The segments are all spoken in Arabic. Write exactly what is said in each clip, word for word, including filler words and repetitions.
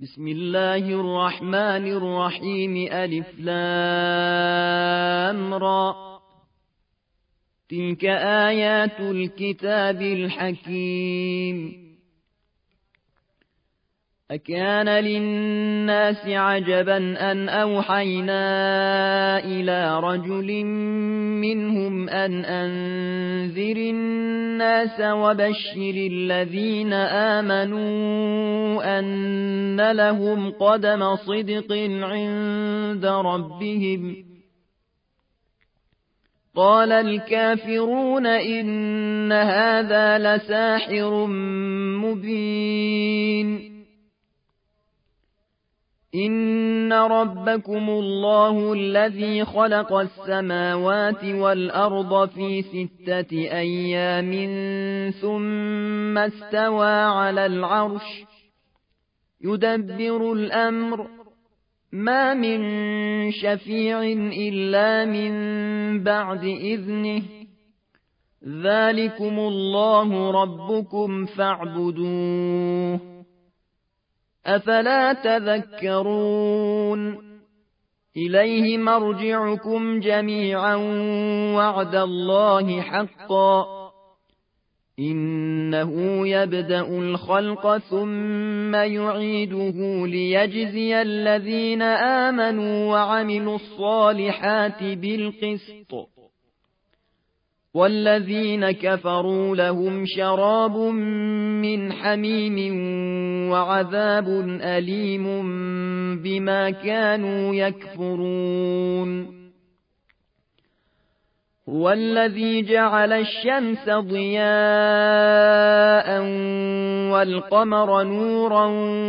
بسم الله الرحمن الرحيم ألف لام را تلك آيات الكتاب الحكيم أكان للناس عجبا أن أوحينا إلى رجل منهم أن أنذر الناس وبشر الذين آمنوا أن لهم قدم صدق عند ربهم قال الكافرون إن هذا لساحر مبين إن ربكم الله الذي خلق السماوات والأرض في ستة أيام ثم استوى على العرش يدبر الأمر ما من شفيع إلا من بعد إذنه ذلكم الله ربكم فاعبدوه أفلا تذكرون إليه مرجعكم جميعا وعد الله حقا إنه يبدأ الخلق ثم يعيده ليجزي الذين آمنوا وعملوا الصالحات بالقسط والذين كفروا لهم شراب من حميم وعذاب أليم بما كانوا يكفرون هو الذي جعل الشمس ضياء والقمر نورا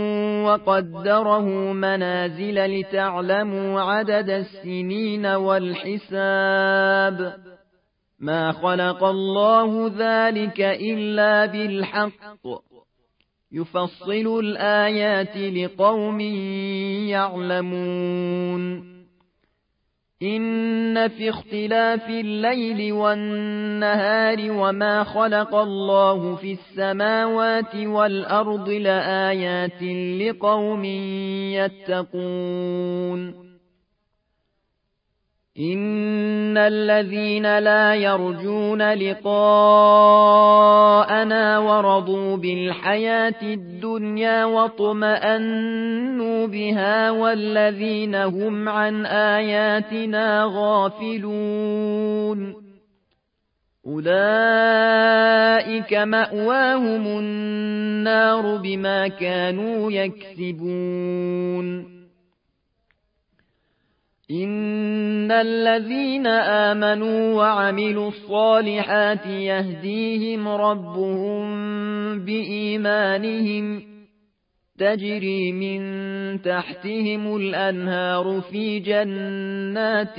وقدره منازل لتعلموا عدد السنين والحساب ما خلق الله ذلك إلا بالحق يفصل الآيات لقوم يعلمون إن في اختلاف الليل والنهار وما خلق الله في السماوات والأرض لآيات لقوم يتقون إن الذين لا يرجون لقاءنا ورضوا بالحياة الدنيا واطمأنوا بها والذين هم عن آياتنا غافلون أولئك مأواهم النار بما كانوا يكسبون إن الذين آمنوا وعملوا الصالحات يهديهم ربهم بإيمانهم تجري من تحتهم الأنهار في جنات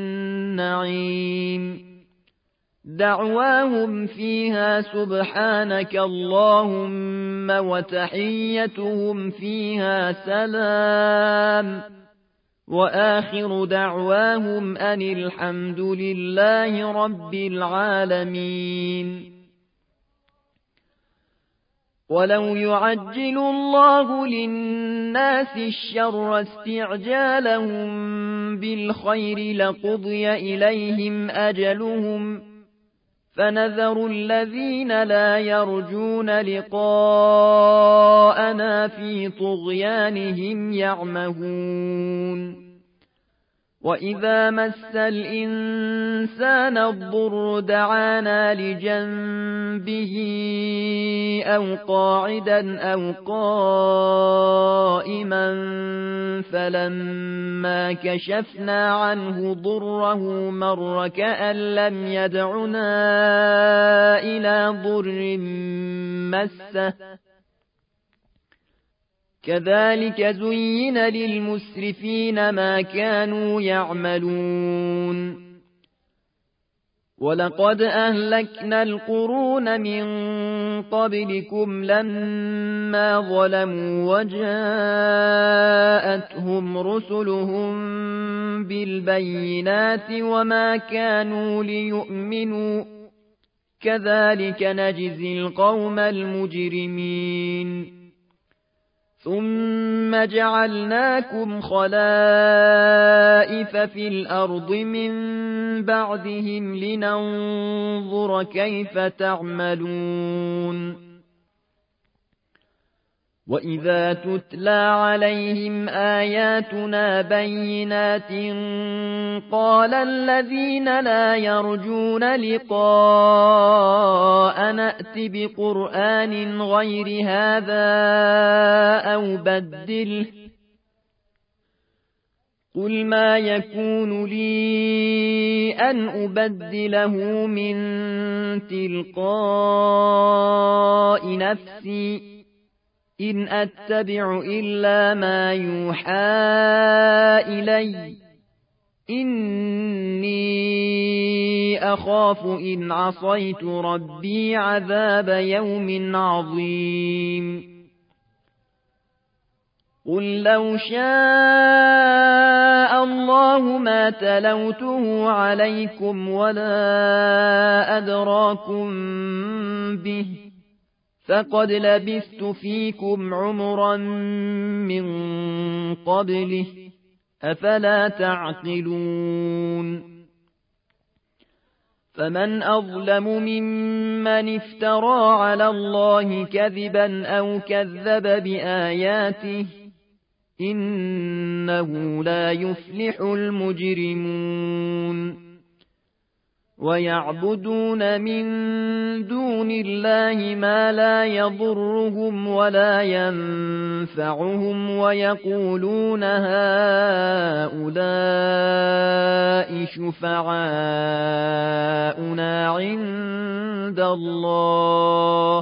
النعيم دعواهم فيها سبحانك اللهم وتحيتهم فيها سلام وآخر دعواهم أن الحمد لله رب العالمين ولو يعجل الله للناس الشر استعجالهم بالخير لقضي إليهم أجلهم فنذر الذين لا يرجون لقاءنا في طغيانهم يعمهون وإذا مس الإنسان الضر دعانا لجنبه أو قاعدا أو قائما فلما كشفنا عنه ضره مر كأن لم يدعنا إلى ضر مسه كذلك زين للمسرفين ما كانوا يعملون ولقد أهلكنا القرون من قبلكم لما ظلموا وجاءتهم رسلهم بالبينات وما كانوا ليؤمنوا كذلك نجزي القوم المجرمين ثم جعلناكم خلائف في الأرض من بعدهم لننظر كيف تعملون وإذا تتلى عليهم آياتنا بينات قال الذين لا يرجون لقاء نأت بقرآن غير هذا أو بدله قل ما يكون لي أن أبدله من تلقاء نفسي إن أتبع إلا ما يوحى إلي إني أخاف إن عصيت ربي عذاب يوم عظيم قل لو شاء الله ما تلوته عليكم ولا أدراكم به فقد لبثت فيكم عمرا من قبله أفلا تعقلون فمن أظلم ممن افترى على الله كذبا أو كذب بآياته إنه لا يفلح المجرمون ويعبدون من دون الله ما لا يضرهم ولا ينفعهم ويقولون هؤلاء شفعاؤنا عند الله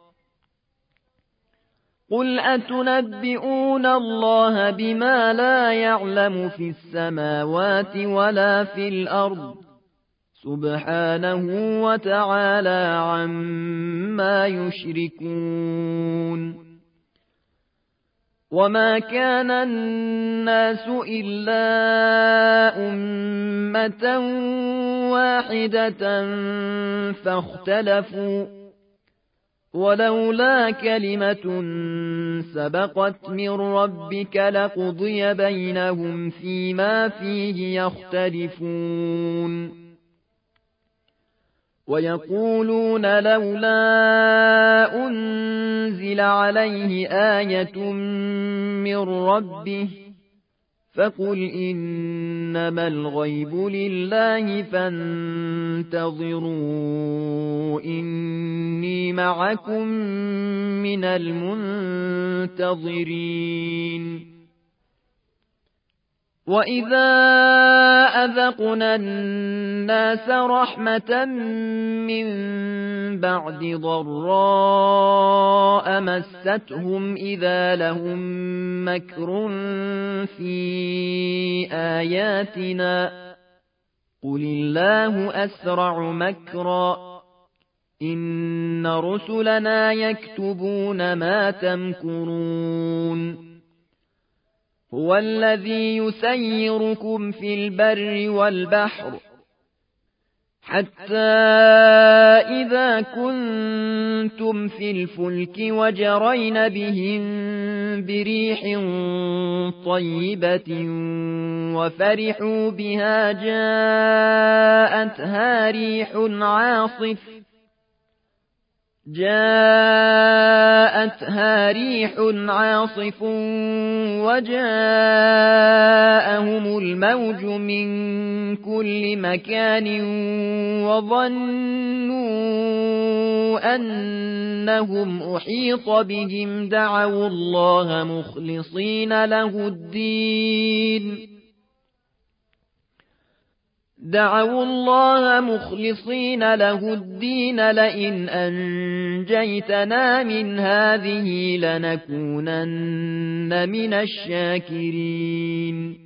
قل أتنبئون الله بما لا يعلم في السماوات ولا في الأرض سبحانه وتعالى عما يشركون وما كان الناس إلا أمة واحدة فاختلفوا ولولا كلمة سبقت من ربك لقضي بينهم فيما فيه يختلفون ويقولون لولا أنزل عليه آية من ربه فقل إنما الغيب لله فانتظروا إني معكم من المنتظرين وإذا أذقنا الناس رحمة من بعد ضراء مستهم إذا لهم مكر في آياتنا قل الله أسرع مكرا إن رسلنا يكتبون ما تمكرون هو الذي يسيركم في البر والبحر حتى إذا كنتم في الفلك وجرين بهم بريح طيبة وفرحوا بها جاءتها ريح عاصف جاءتها ريح عاصف وجاءهم الموج من كل مكان وظنوا أنهم أحيط بهم دعوا الله مخلصين له الدين دعوا الله مخلصين له الدين لئن أنجيتنا من هذه لنكونن من الشاكرين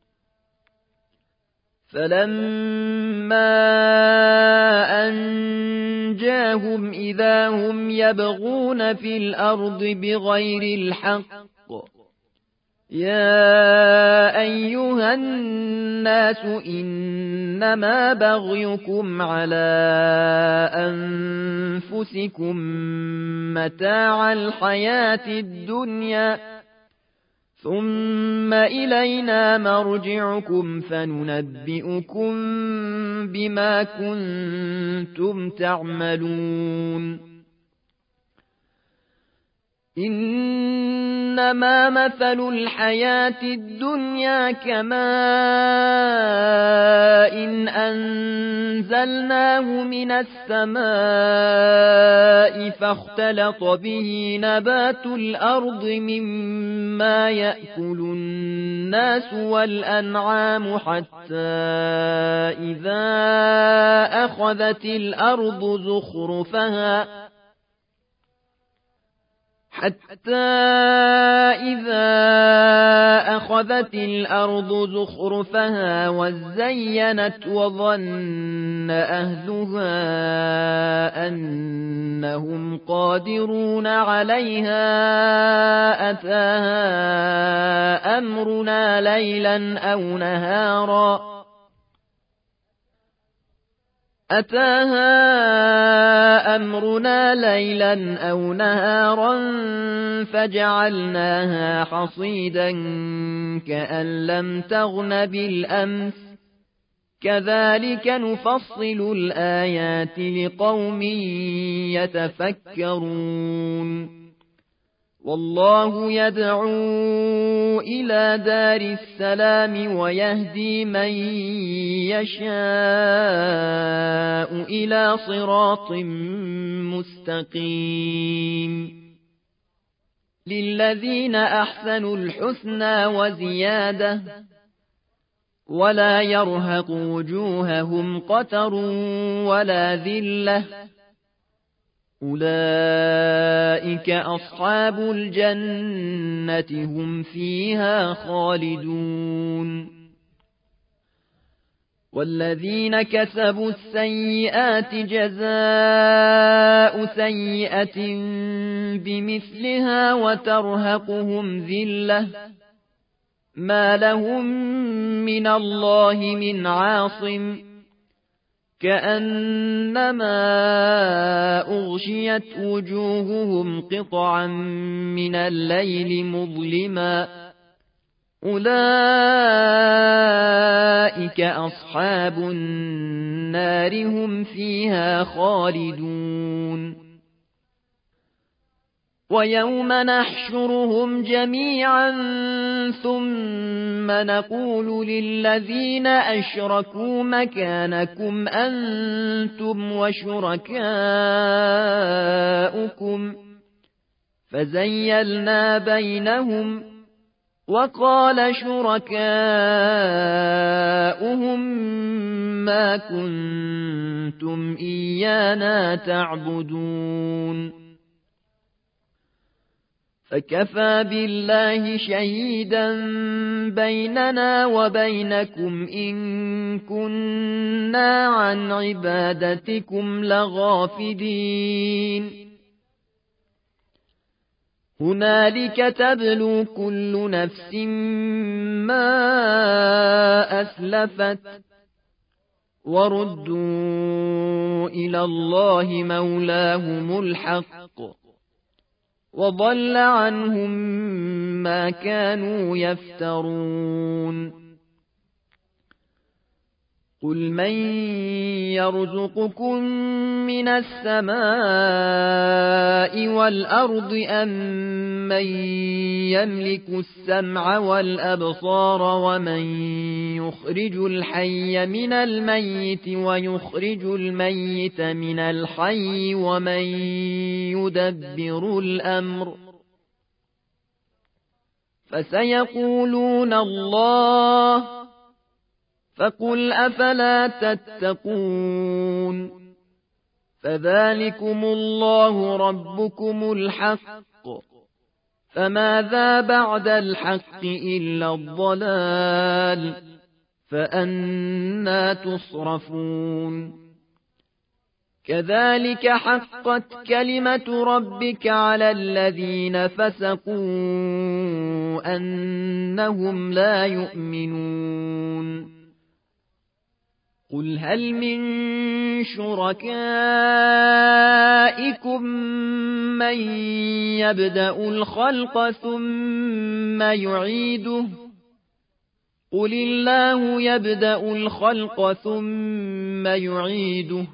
فلما أنجاهم إذا هم يبغون في الأرض بغير الحق يا أيها الناس إنما بغيكم على أنفسكم متاع الحياة الدنيا ثم إلينا مرجعكم فننبئكم بما كنتم تعملون إنما مثل الحياة الدنيا كماء إن أنزلناه من السماء فاختلط به نبات الأرض مما يأكل الناس والأنعام حتى إذا أخذت الأرض زخرفها حتى إذا أخذت الأرض زخرفها وزينت وظن أهلها أنهم قادرون عليها أتاها أمرنا ليلا أو نهارا أتاها أمرنا ليلا أو نهارا فجعلناها حصيدا كأن لم تغن بالأمس كذلك نفصل الآيات لقوم يتفكرون والله يدعو إلى دار السلام ويهدي من يشاء إلى صراط مستقيم للذين أحسنوا الحسنى وزيادة ولا يرهق وجوههم قتر ولا ذلة أولئك أصحاب الجنة هم فيها خالدون والذين كسبوا السيئات جزاء سيئة بمثلها وترهقهم ذلة ما لهم من الله من عاصم كأنما أغشيت وجوههم قطعا من الليل مظلما أولئك أصحاب النار هم فيها خالدون ويوم نحشرهم جميعا ثم نقول للذين أشركوا مكانكم أنتم وشركاؤكم فزيلنا بينهم وقال شركاؤهم ما كنتم إيانا تعبدون فكفى بالله شهيدا بيننا وبينكم إن كنا عن عبادتكم لغافلين هنالك تبلو كل نفس ما أسلفت وردوا إلى الله مولاهم الحق وضل عنهم ما كانوا يفترون قل من يرزقكم من السماء والأرض أم من يملك السمع والأبصار ومن يخرج الحي من الميت ويخرج الميت من الحي ومن يدبر الأمر فسيقولون الله فقل أفلا تتقون فذلكم الله ربكم الحق فماذا بعد الحق إلا الضلال فأنى تصرفون كذلك حقت كلمة ربك على الذين فسقوا أنهم لا يؤمنون قل هل من شركائكم من يبدأ الخلق ثم يعيده قل الله يبدأ الخلق ثم يعيده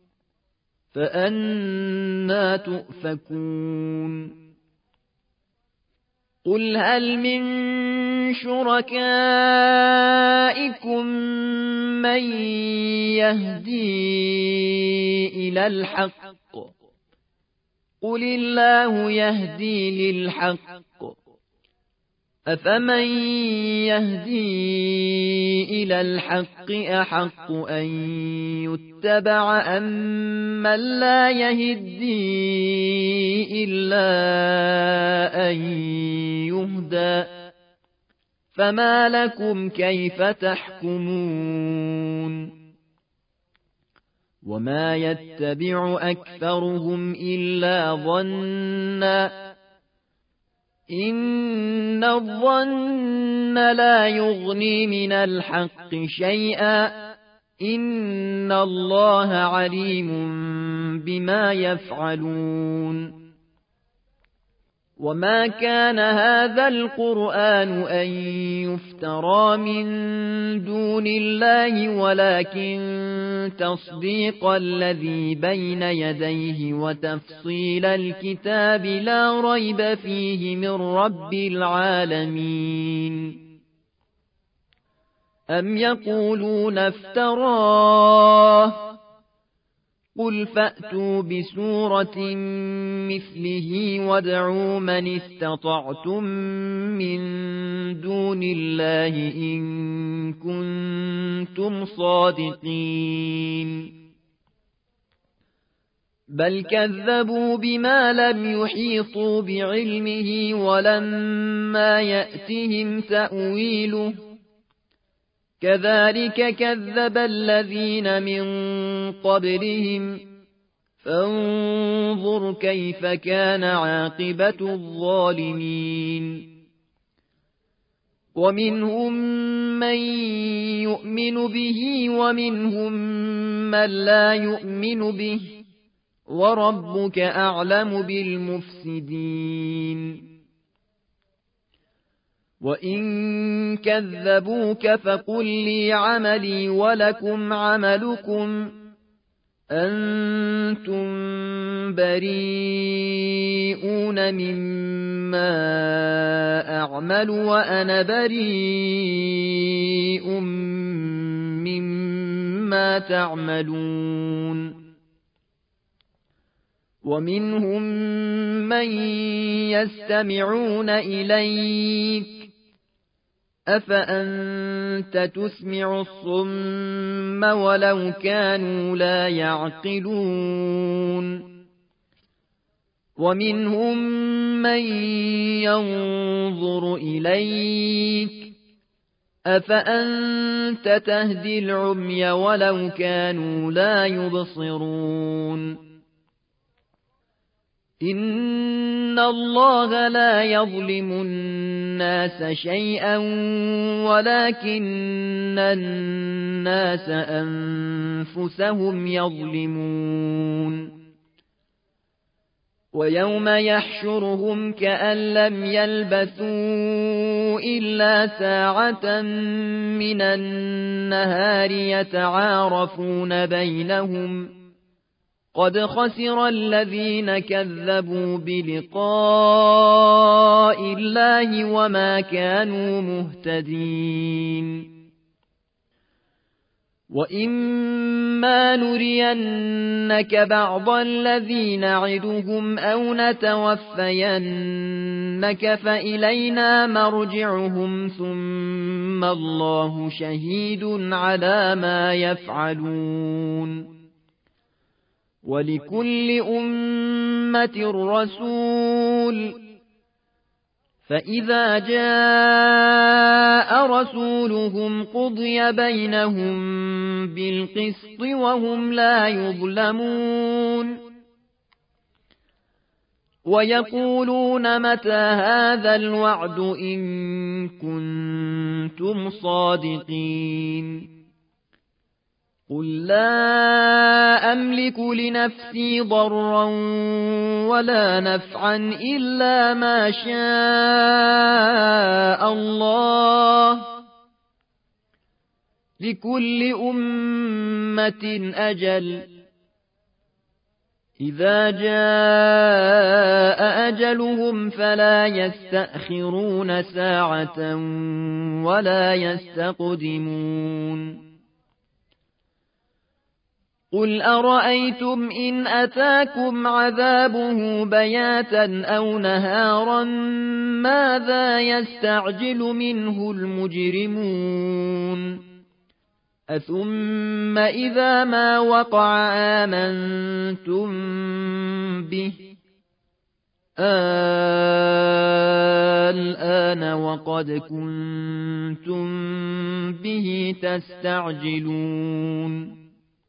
فأنى تؤفكون قل هل من شركائكم من يهدي إلى الحق قل الله يهدي للحق أفمن يهدي إلى الحق أحق أن يتبع أم من لا يهدي إلا أن يهدى فما لكم كيف تحكمون وما يتبع أكثرهم إلا ظنّا إن الظن لا يغني من الحق شيئا إن الله عليم بما يفعلون وما كان هذا القرآن أن يفترى من دون الله ولكن تصديق الذي بين يديه وتفصيل الكتاب لا ريب فيه من رب العالمين أم يقولون افتراه قل فأتوا بسورة مثله وادعوا من استطعتم من دون الله إن كنتم صادقين بل كذبوا بما لم يحيطوا بعلمه ولما يأتهم تأويله كذلك كذب الذين من قبلهم فانظر كيف كان عاقبة الظالمين ومنهم من يؤمن به ومنهم من لا يؤمن به وربك أعلم بالمفسدين وإن كذبوك فقل لي عملي ولكم عملكم أنتم بريئون مما أعمل وأنا بريء مما تعملون ومنهم من يستمعون إليك أفأنت تسمع الصم ولو كانوا لا يعقلون ومنهم من ينظر إليك أفأنت تهدي العمي ولو كانوا لا يبصرون إن الله لا يظلم الناس شيئا ولكن الناس أنفسهم يظلمون ويوم يحشرهم كأن لم يلبثوا إلا ساعة من النهار يتعارفون بينهم قد خسر الذين كذبوا بلقاء الله وما كانوا مهتدين وإما نرينك بعض الذي نعدهم أو نتوفينك فإلينا مرجعهم ثم الله شهيد على ما يفعلون ولكل أمة رسول فإذا جاء رسولهم قضي بينهم بالقسط وهم لا يظلمون ويقولون متى هذا الوعد إن كنتم صادقين قل لا أملك لنفسي ضرا ولا نفعا إلا ما شاء الله لكل أمة أجل إذا جاء أجلهم فلا يستأخرون ساعة ولا يستقدمون قل أرأيتم إن أتاكم عذابه بياتا أو نهارا ماذا يستعجل منه المجرمون أثم إذا ما وقع آمنتم به الآن وقد كنتم به تستعجلون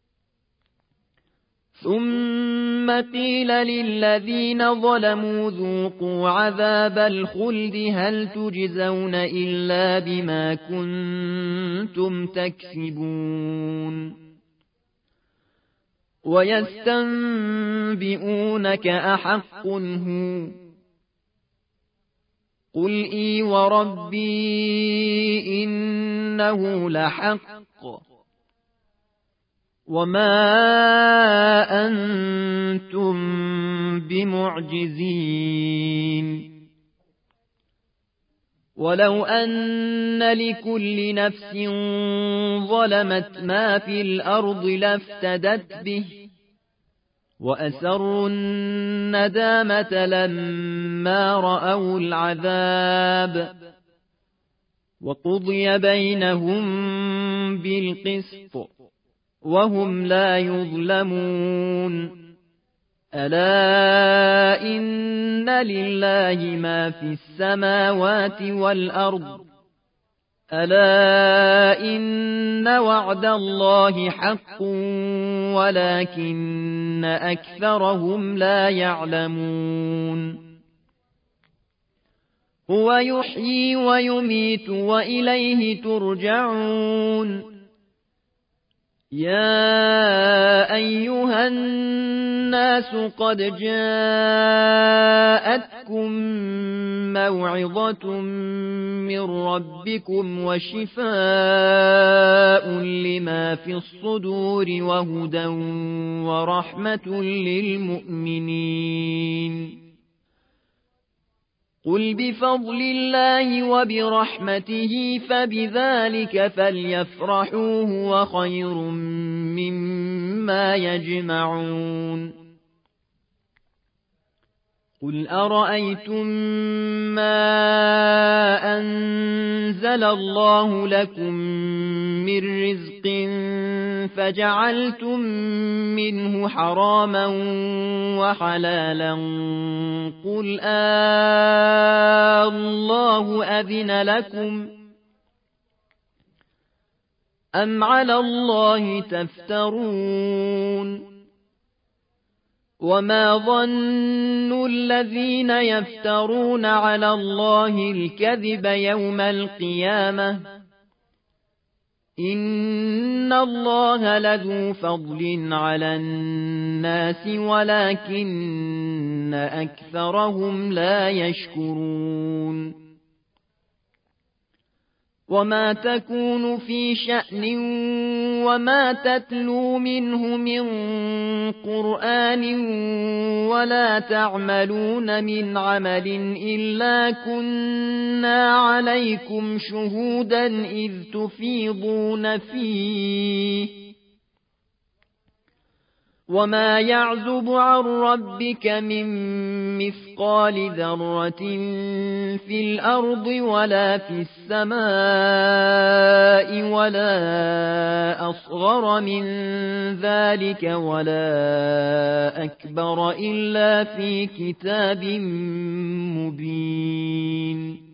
ثم قيل للذين ظلموا ذوقوا عذاب الخلد هل تجزون إلا بما كنتم تكسبون ويستنبئونك أحق هو قل إي وربي إنه لحق وما أنتم بمعجزين ولو أن لكل نفس ظلمت ما في الأرض لافتدت به وأسروا الندامة لما رأوا العذاب وقضي بينهم بالقسط وهم لا يظلمون ألا إن لله ما في السماوات والأرض ألا إن وعد الله حق ولكن أكثرهم لا يعلمون هو يحيي ويميت وإليه ترجعون يا أيها الناس قد جاءتكم موعظة من ربكم وشفاء لما في الصدور وهدى ورحمة للمؤمنين قل بفضل الله وبرحمته فبذلك فليفرحوا هو خير مما يجمعون قل أرأيتم ما أنزل الله لكم من رزق فجعلتم منه حراما وحلالا قل آه الله أذن لكم أم على الله تفترون وما ظن الذين يفترون على الله الكذب يوم القيامة إن الله لذو فضل على الناس ولكن أكثرهم لا يشكرون وما تكون في شأن وما تتلو منه من قرآن ولا تعملون من عمل إلا كنا عليكم شهودا إذ تفيضون فيه وما يعزب عن ربك من مثقال ذرة في الأرض ولا في السماء ولا أصغر من ذلك ولا أكبر إلا في كتاب مبين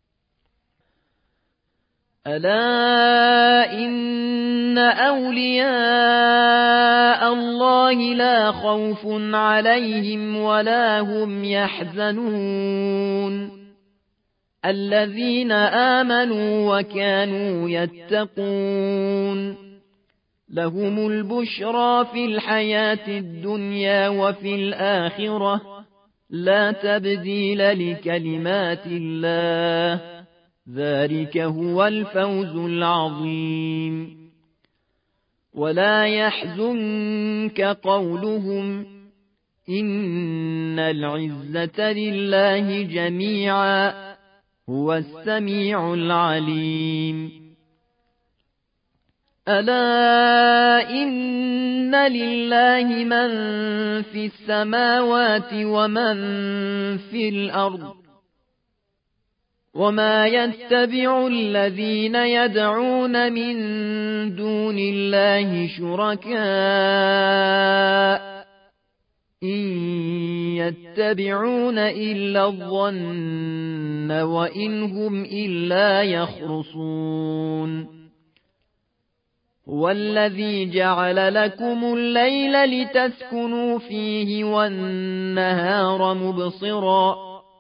ألا إن أولياء الله لا خوف عليهم ولا هم يحزنون الذين آمنوا وكانوا يتقون لهم البشرى في الحياة الدنيا وفي الآخرة لا تبديل لكلمات الله ذلك هو الفوز العظيم ولا يحزنك قولهم إن العزة لله جميعا هو السميع العليم ألا إن لله من في السماوات ومن في الأرض وما يتبع الذين يدعون من دون الله شركاء إن يتبعون إلا الظن وإن هم إلا يخرصون هو الذي جعل لكم الليل لتسكنوا فيه والنهار مبصرا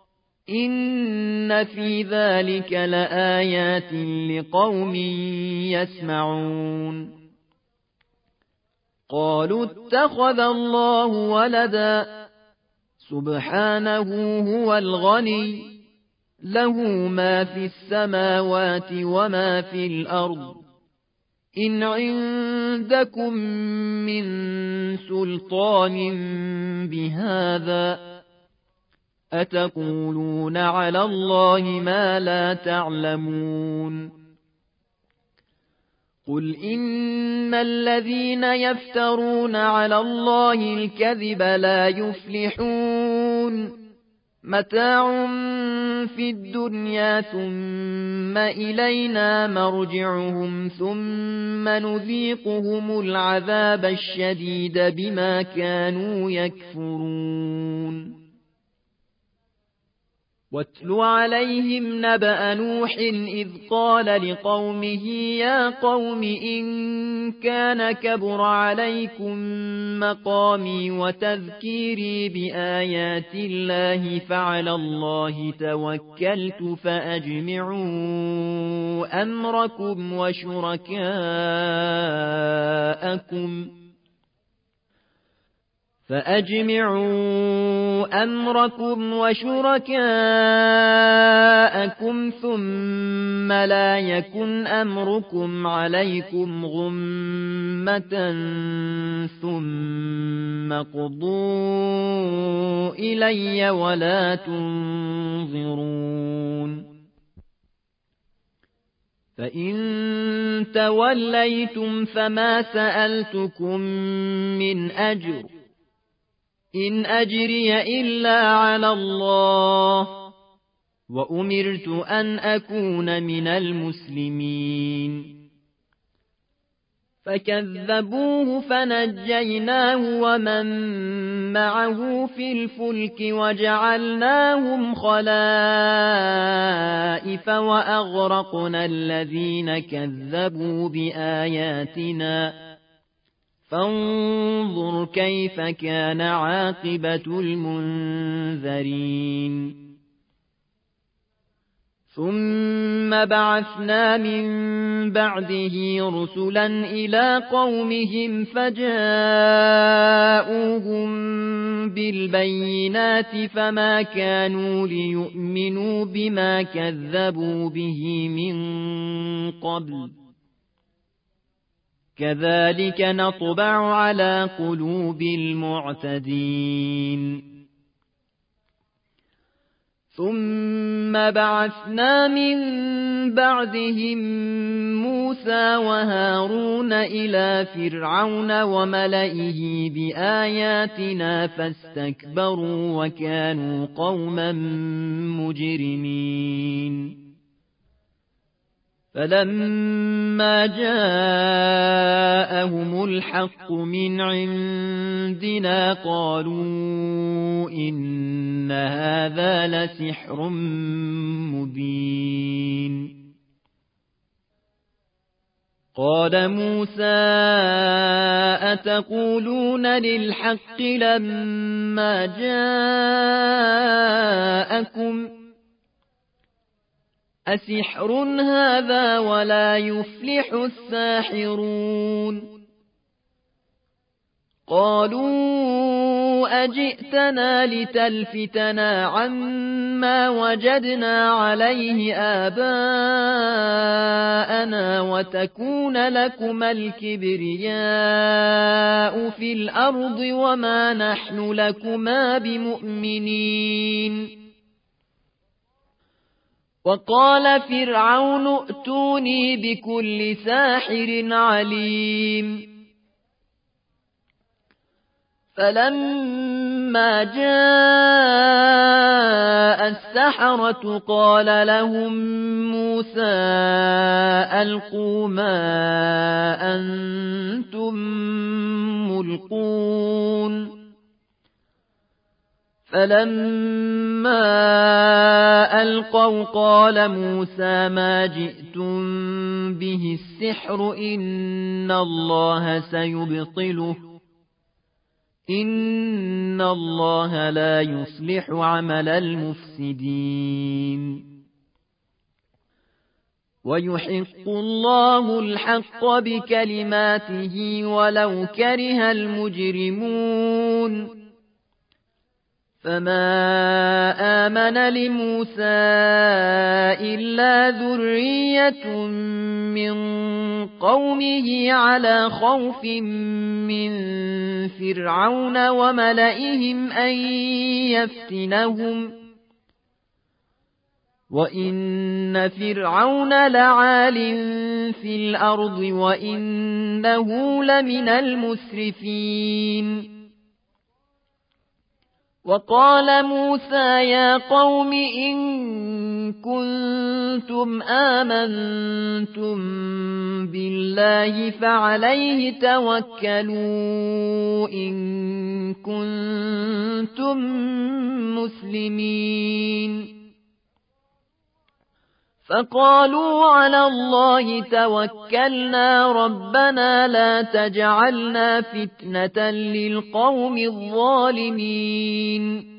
إن في ذلك لآيات لقوم يسمعون قالوا اتخذ الله ولدا سبحانه هو الغني له ما في السماوات وما في الأرض إن عندكم من سلطان بهذا أتقولون على الله ما لا تعلمون قل إن الذين يفترون على الله الكذب لا يفلحون متاع في الدنيا ثم إلينا مرجعهم ثم نذيقهم العذاب الشديد بما كانوا يكفرون واتل عليهم نبأ نوح إذ قال لقومه يا قوم إن كان كبر عليكم مقامي وتذكيري بآيات الله فعلى الله توكلت فأجمعوا أمركم وشركاءكم فأجمعوا أمركم وشركاءكم ثم لا يكن أمركم عليكم غمة ثم قضوا إلي ولا تنظرون فإن توليتم فما سألتكم من أجر إن أجري إلا على الله وأمرت أن أكون من المسلمين فكذبوه فنجيناه ومن معه في الفلك وجعلناهم خلائف وأغرقنا الذين كذبوا بآياتنا فانظر كيف كان عاقبة المنذرين ثم بعثنا من بعده رسلا إلى قومهم فجاءوهم بالبينات فما كانوا ليؤمنوا بما كذبوا به من قبل كذلك نطبع على قلوب المعتدين ثم بعثنا من بعدهم موسى وهارون إلى فرعون وملئه بآياتنا فاستكبروا وكانوا قوما مجرمين فلما جاءهم الحق من عندنا قالوا إن هذا لسحر مبين قال موسى أتقولون للحق لما جاءكم أسحر هذا ولا يفلح الساحرون قالوا أجئتنا لتلفتنا عما وجدنا عليه آباءنا وتكون لكما الكبرياء في الأرض وما نحن لكما بمؤمنين. وقال فرعون ائتوني بكل ساحر عليم. فلما جاء السحرة قال لهم موسى ألقوا ما أنتم ملقون. فلما ألقوا قال موسى ما جئتم به السحر إن الله سيبطله إن الله لا يصلح عمل المفسدين. ويحق الله الحق بكلماته ولو كره المجرمون. فما آمن لموسى إلا ذرية من قومه على خوف من فرعون وملئهم أن يفتنهم وإن فرعون لعال في الأرض وإنه لمن المسرفين. وقال موسى يا قوم إن كنتم آمنتم بالله فعليه توكلوا إن كنتم مسلمين. فقالوا على الله توكلنا ربنا لا تجعلنا فتنة للقوم الظالمين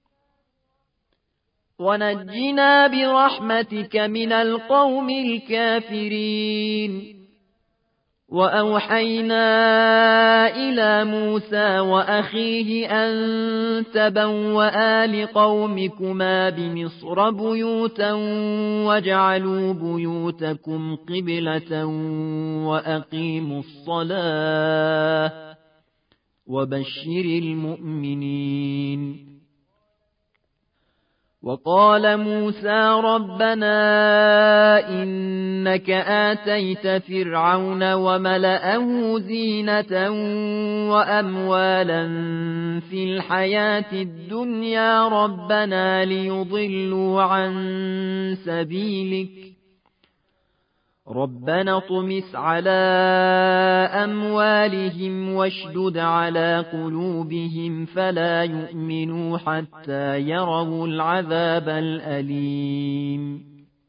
ونجنا برحمتك من القوم الكافرين. وأوحينا إلى موسى وأخيه أن تبوأ لقومكما بمصر بيوتا واجعلوا بيوتكم قبلة وأقيموا الصلاة وبشر المؤمنين. وقال موسى ربنا إنك آتيت فرعون وملأه زينة وأموالا في الحياة الدنيا ربنا ليضلوا عن سبيلك ربنا اطمس على أموالهم واشدد على قلوبهم فلا يؤمنوا حتى يروا العذاب الأليم.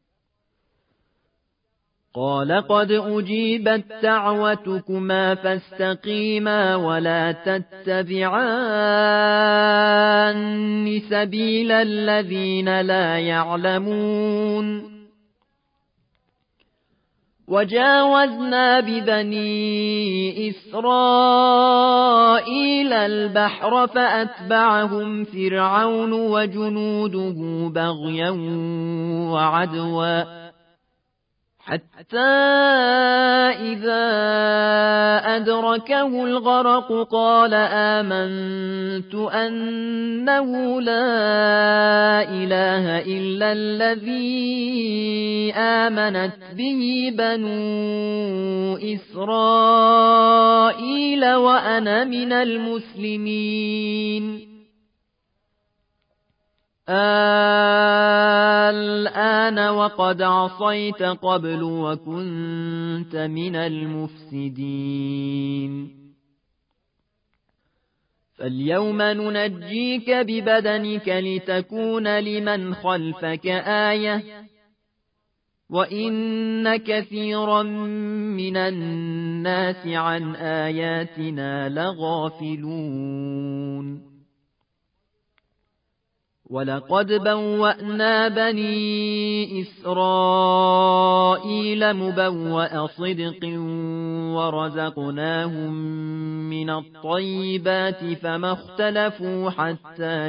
قال قد أجيبت دعوتكما فاستقيما ولا تتبعان سبيل الذين لا يعلمون. وجاوزنا ببني إسرائيل البحر فأتبعهم فرعون وجنوده بغيا وعدوا حتى إذا أدركه الغرق قال آمنت أنه لا إله إلا الذي آمنت به بنو إسرائيل وأنا من المسلمين. الآن وقد عصيت قبل وكنت من المفسدين. فاليوم ننجيك ببدنك لتكون لمن خلفك آية وإن كثيرا من الناس عن آياتنا لغافلون. ولقد بوأنا بني إسرائيل مبوأ صدق ورزقناهم من الطيبات فما اختلفوا حتى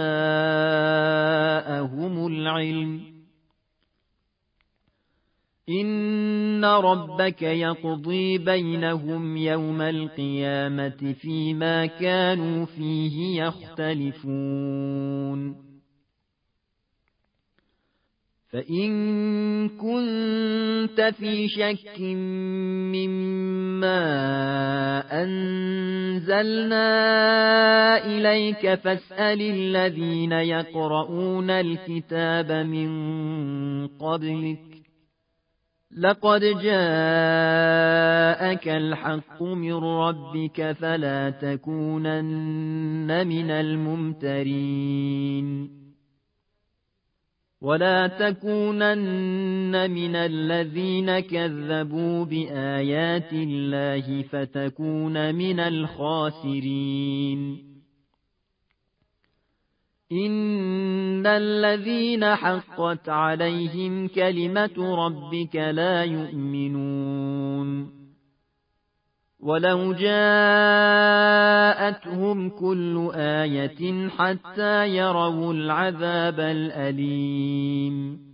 جاءهم العلم إن ربك يقضي بينهم يوم القيامة فيما كانوا فيه يختلفون فإن كنت في شك مما أنزلنا إليك فاسأل الذين يقرؤون الكتاب من قبلك لقد جاءك الحق من ربك فلا تكونن من الممترين ولا تكونن من الذين كذبوا بآيات الله فتكون من الخاسرين إن الذين حقت عليهم كلمة ربك لا يؤمنون ولو جاءتهم كل آية حتى يروا العذاب الأليم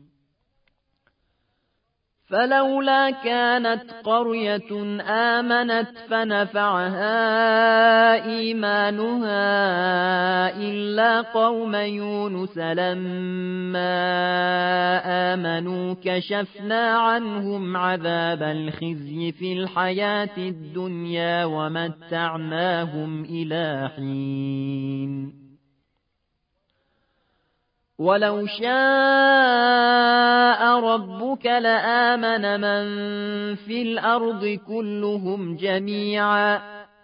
فلولا كانت قرية آمنت فنفعها إيمانها إلا قوم يونس لما آمنوا كشفنا عنهم عذاب الخزي في الحياة الدنيا ومتعناهم إلى حين ولو شاء ربك لآمن من في الأرض كلهم جميعا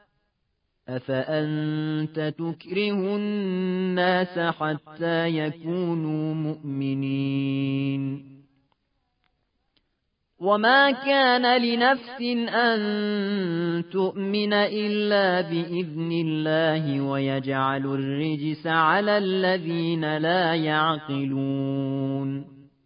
أفأنت تكره الناس حتى يكونوا مؤمنين وما كان لنفس أن تؤمن إلا بإذن الله ويجعل الرجس على الذين لا يعقلون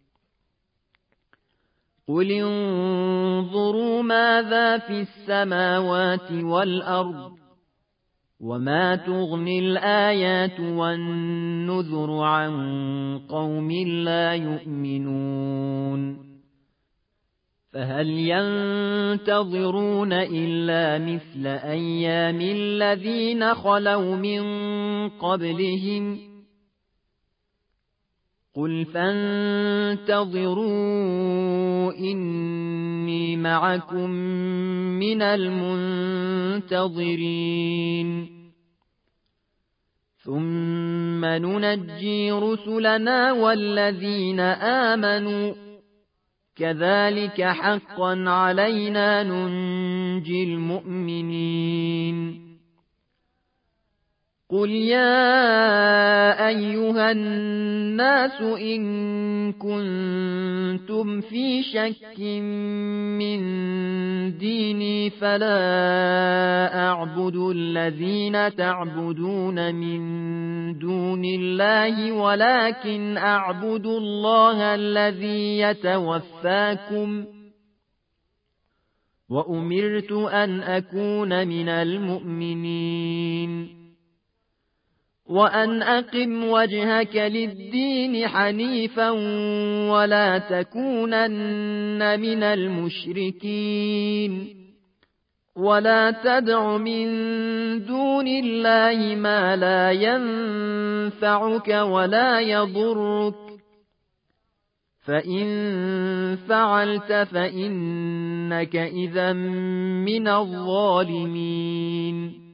قل انظروا ماذا في السماوات والأرض وما تغني الآيات والنذر عن قوم لا يؤمنون فهل ينتظرون إلا مثل أيام الذين خلوا من قبلهم قل فانتظروا إني معكم من المنتظرين ثم ننجي رسلنا والذين آمنوا كذلك حقا علينا ننجي المؤمنين قل يا أيها الناس إن كنتم في شك من ديني فلا أعبد الذين تعبدون من دون الله ولكن أعبد الله الذي يتوفاكم وأمرت أن أكون من المؤمنين وأن أقم وجهك للدين حنيفا ولا تكونن من المشركين ولا تدع من دون الله ما لا ينفعك ولا يضرك فإن فعلت فإنك إذا من الظالمين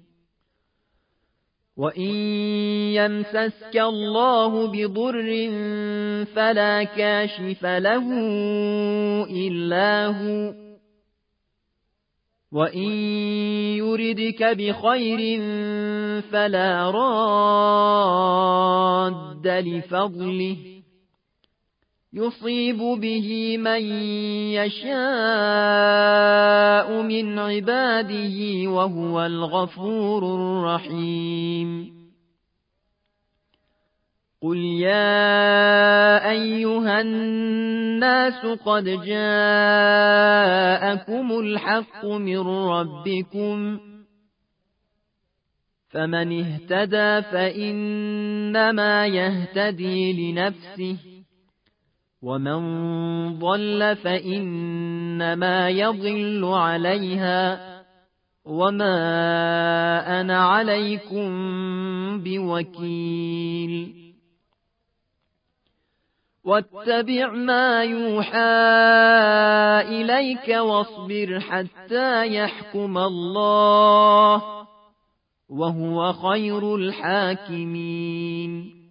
وإن يمسسك الله بضر فلا كاشف له إلا هو وإن يردك بخير فلا راد لفضله يصيب به من يشاء من عباده وهو الغفور الرحيم قل يا أيها الناس قد جاءكم الحق من ربكم فمن اهتدى فإنما يهتدي لنفسه ومن ضل فإنما يضل عليها وما أنا عليكم بوكيل واتبع ما يوحى إليك واصبر حتى يحكم الله وهو خير الحاكمين